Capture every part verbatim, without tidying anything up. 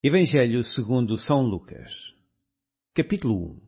Evangelho segundo São Lucas. Capítulo um.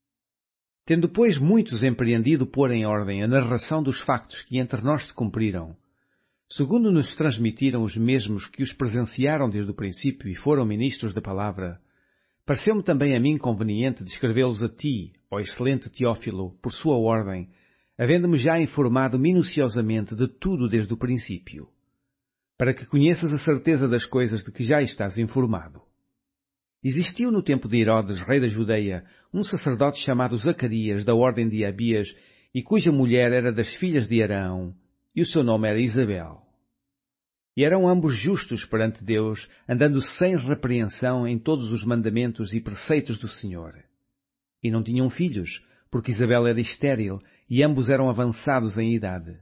Tendo, pois, muitos empreendido pôr em ordem a narração dos factos que entre nós se cumpriram, segundo nos transmitiram os mesmos que os presenciaram desde o princípio e foram ministros da palavra, pareceu-me também a mim conveniente descrevê-los a ti, ó excelente Teófilo, por sua ordem, havendo-me já informado minuciosamente de tudo desde o princípio, para que conheças a certeza das coisas de que já estás informado. Existiu no tempo de Herodes, rei da Judeia, um sacerdote chamado Zacarias, da ordem de Abias, e cuja mulher era das filhas de Arão, e o seu nome era Isabel. E eram ambos justos perante Deus, andando sem repreensão em todos os mandamentos e preceitos do Senhor. E não tinham filhos, porque Isabel era estéril, e ambos eram avançados em idade.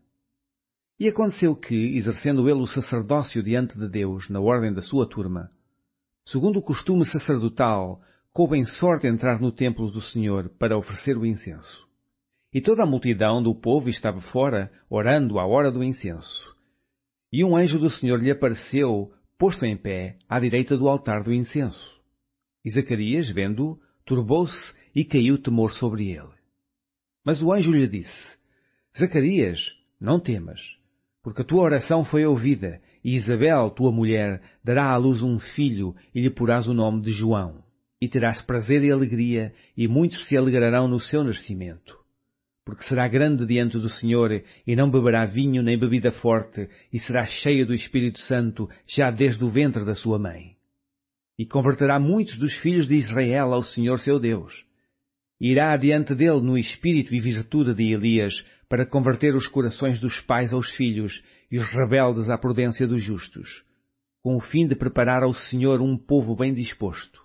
E aconteceu que, exercendo ele o sacerdócio diante de Deus, na ordem da sua turma, segundo o costume sacerdotal, coube em sorte entrar no templo do Senhor para oferecer o incenso. E toda a multidão do povo estava fora, orando à hora do incenso. E um anjo do Senhor lhe apareceu, posto em pé, à direita do altar do incenso. E Zacarias, vendo-o, turbou-se e caiu temor sobre ele. Mas o anjo lhe disse: Zacarias, não temas, porque a tua oração foi ouvida, e Isabel, tua mulher, dará à luz um filho, e lhe porás o nome de João. E terás prazer e alegria, e muitos se alegrarão no seu nascimento. Porque será grande diante do Senhor, e não beberá vinho nem bebida forte, e será cheia do Espírito Santo, já desde o ventre da sua mãe. E converterá muitos dos filhos de Israel ao Senhor seu Deus. E irá adiante dele no espírito e virtude de Elias, para converter os corações dos pais aos filhos, e os rebeldes à prudência dos justos, com o fim de preparar ao Senhor um povo bem disposto.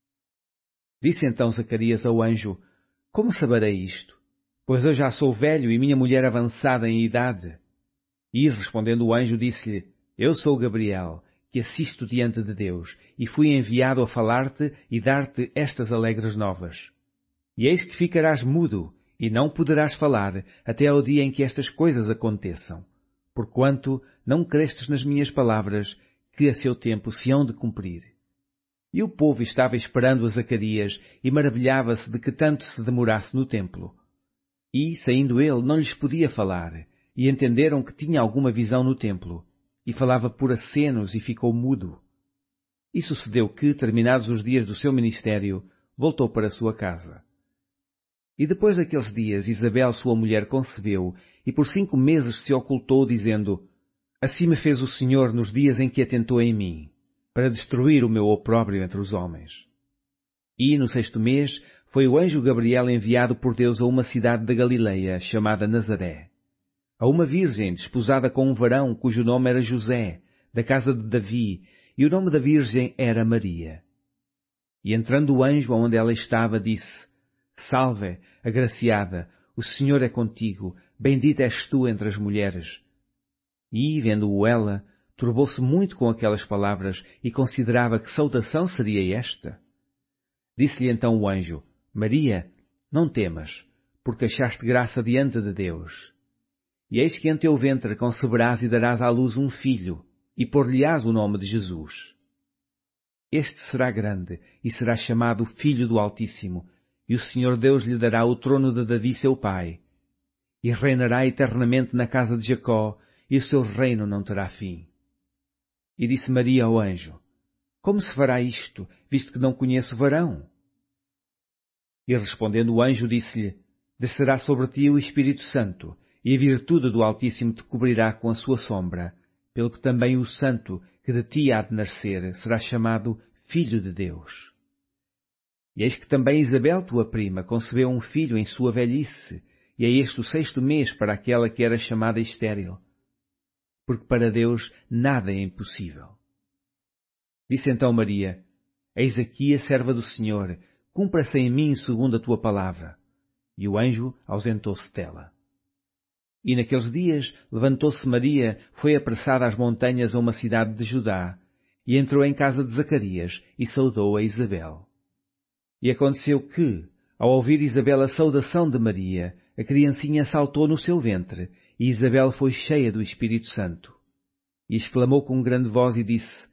Disse então Zacarias ao anjo: Como saberei isto? Pois eu já sou velho e minha mulher avançada em idade. E, respondendo o anjo, disse-lhe: Eu sou Gabriel, que assisto diante de Deus, e fui enviado a falar-te e dar-te estas alegres novas. E eis que ficarás mudo, e não poderás falar, até ao dia em que estas coisas aconteçam, porquanto não crestes nas minhas palavras, que a seu tempo se hão de cumprir. E o povo estava esperando a Zacarias, e maravilhava-se de que tanto se demorasse no templo. E, saindo ele, não lhes podia falar, e entenderam que tinha alguma visão no templo, e falava por acenos e ficou mudo. E sucedeu que, terminados os dias do seu ministério, voltou para a sua casa. E depois daqueles dias, Isabel, sua mulher, concebeu, e por cinco meses se ocultou, dizendo: Assim me fez o Senhor nos dias em que atentou em mim, para destruir o meu opróbrio entre os homens. E, no sexto mês, foi o anjo Gabriel enviado por Deus a uma cidade da Galileia, chamada Nazaré, a uma virgem desposada com um varão cujo nome era José, da casa de Davi, e o nome da virgem era Maria. E entrando o anjo aonde ela estava, disse: Salve, agraciada, o Senhor é contigo, bendita és tu entre as mulheres. E, vendo-o ela, turbou-se muito com aquelas palavras e considerava que saudação seria esta. Disse-lhe então o anjo: Maria, não temas, porque achaste graça diante de Deus. E eis que em teu ventre conceberás e darás à luz um filho, e pôr-lhe-ás o nome de Jesus. Este será grande, e será chamado Filho do Altíssimo, e o Senhor Deus lhe dará o trono de Davi seu pai, e reinará eternamente na casa de Jacó, e o seu reino não terá fim. E disse Maria ao anjo: Como se fará isto, visto que não conheço varão? E respondendo o anjo, disse-lhe: Descerá sobre ti o Espírito Santo, e a virtude do Altíssimo te cobrirá com a sua sombra, pelo que também o Santo que de ti há de nascer será chamado Filho de Deus. E eis que também Isabel, tua prima, concebeu um filho em sua velhice, e é este o sexto mês para aquela que era chamada estéril. Porque para Deus nada é impossível. Disse então Maria: Eis aqui a serva do Senhor, cumpra-se em mim segundo a tua palavra. E o anjo ausentou-se dela. E naqueles dias levantou-se Maria, foi apressada às montanhas a uma cidade de Judá, e entrou em casa de Zacarias, e saudou a Isabel. E aconteceu que, ao ouvir Isabel a saudação de Maria, a criancinha saltou no seu ventre, e Isabel foi cheia do Espírito Santo. E exclamou com grande voz e disse: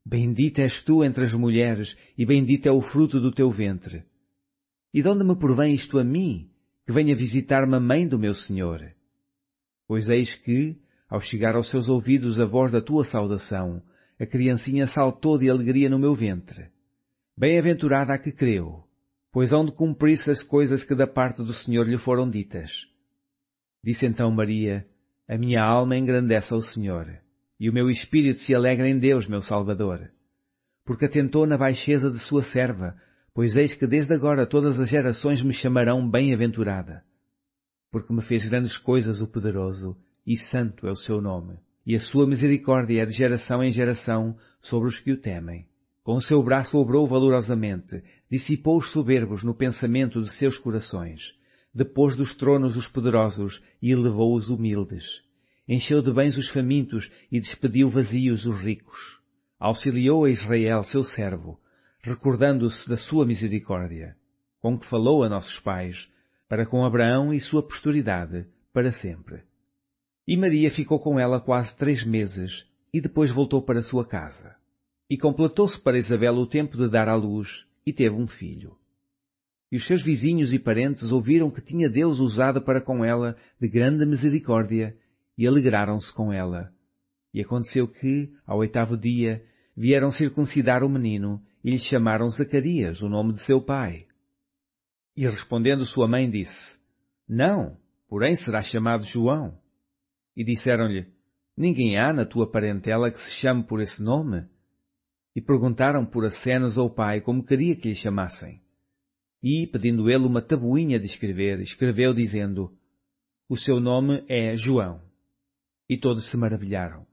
Bendita és tu entre as mulheres, e bendito é o fruto do teu ventre. E de onde me provém isto a mim, que venha visitar-me a mãe do meu Senhor? Pois eis que, ao chegar aos seus ouvidos a voz da tua saudação, a criancinha saltou de alegria no meu ventre. Bem-aventurada a que creu, pois hão de cumprir-se as coisas que da parte do Senhor lhe foram ditas. Disse então Maria, a minha alma engrandece ao Senhor, e o meu espírito se alegra em Deus, meu Salvador, porque atentou na baixeza de sua serva, pois eis que desde agora todas as gerações me chamarão bem-aventurada. Porque me fez grandes coisas o Poderoso, e santo é o seu nome, e a sua misericórdia é de geração em geração sobre os que o temem. Com o seu braço obrou valorosamente, dissipou os soberbos no pensamento de seus corações, depôs dos tronos os poderosos e elevou os humildes. Encheu de bens os famintos e despediu vazios os ricos. Auxiliou a Israel, seu servo, recordando-se da sua misericórdia, com que falou a nossos pais, para com Abraão e sua posteridade, para sempre. E Maria ficou com ela quase três meses, e depois voltou para sua casa. E completou-se para Isabel o tempo de dar à luz, e teve um filho. E os seus vizinhos e parentes ouviram que tinha Deus usado para com ela de grande misericórdia, e alegraram-se com ela. E aconteceu que, ao oitavo dia, vieram circuncidar o menino, e lhe chamaram Zacarias, o nome de seu pai. E respondendo sua mãe disse, Não, porém será chamado João. E disseram-lhe, Ninguém há na tua parentela que se chame por esse nome? E perguntaram por acenos ao pai como queria que lhe chamassem. E, pedindo ele uma tabuinha de escrever, escreveu dizendo, O seu nome é João. E todos se maravilharam.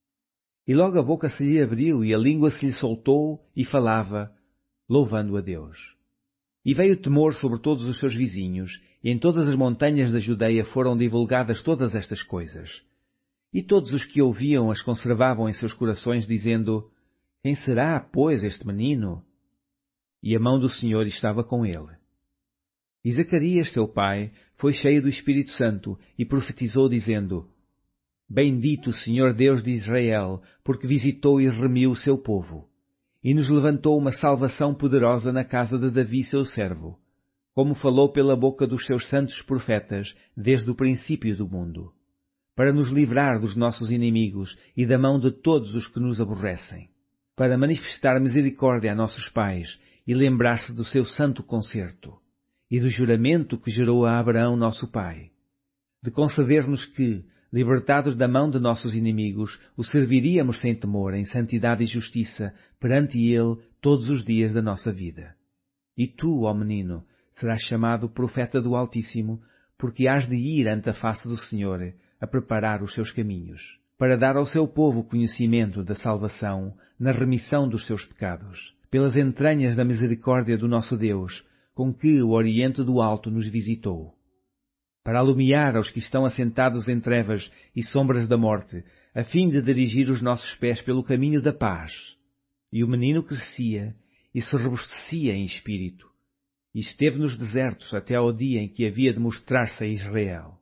E logo a boca se lhe abriu e a língua se lhe soltou e falava, louvando a Deus. E veio temor sobre todos os seus vizinhos, e em todas as montanhas da Judeia foram divulgadas todas estas coisas. E todos os que ouviam as conservavam em seus corações, dizendo, Quem será, pois, este menino? E a mão do Senhor estava com ele. E Zacarias, seu pai, foi cheio do Espírito Santo e profetizou, dizendo, Bendito o Senhor Deus de Israel, porque visitou e remiu o seu povo, e nos levantou uma salvação poderosa na casa de Davi, seu servo, como falou pela boca dos seus santos profetas desde o princípio do mundo, para nos livrar dos nossos inimigos e da mão de todos os que nos aborrecem, para manifestar misericórdia a nossos pais e lembrar-se do seu santo concerto, e do juramento que jurou a Abraão nosso pai, de conceder-nos que, libertados da mão de nossos inimigos, o serviríamos sem temor, em santidade e justiça, perante ele todos os dias da nossa vida. E tu, ó menino, serás chamado profeta do Altíssimo, porque hás de ir ante a face do Senhor, a preparar os seus caminhos, para dar ao seu povo conhecimento da salvação, na remissão dos seus pecados, pelas entranhas da misericórdia do nosso Deus, com que o Oriente do Alto nos visitou, para alumiar aos que estão assentados em trevas e sombras da morte, a fim de dirigir os nossos pés pelo caminho da paz. E o menino crescia e se robustecia em espírito, e esteve nos desertos até ao dia em que havia de mostrar-se a Israel.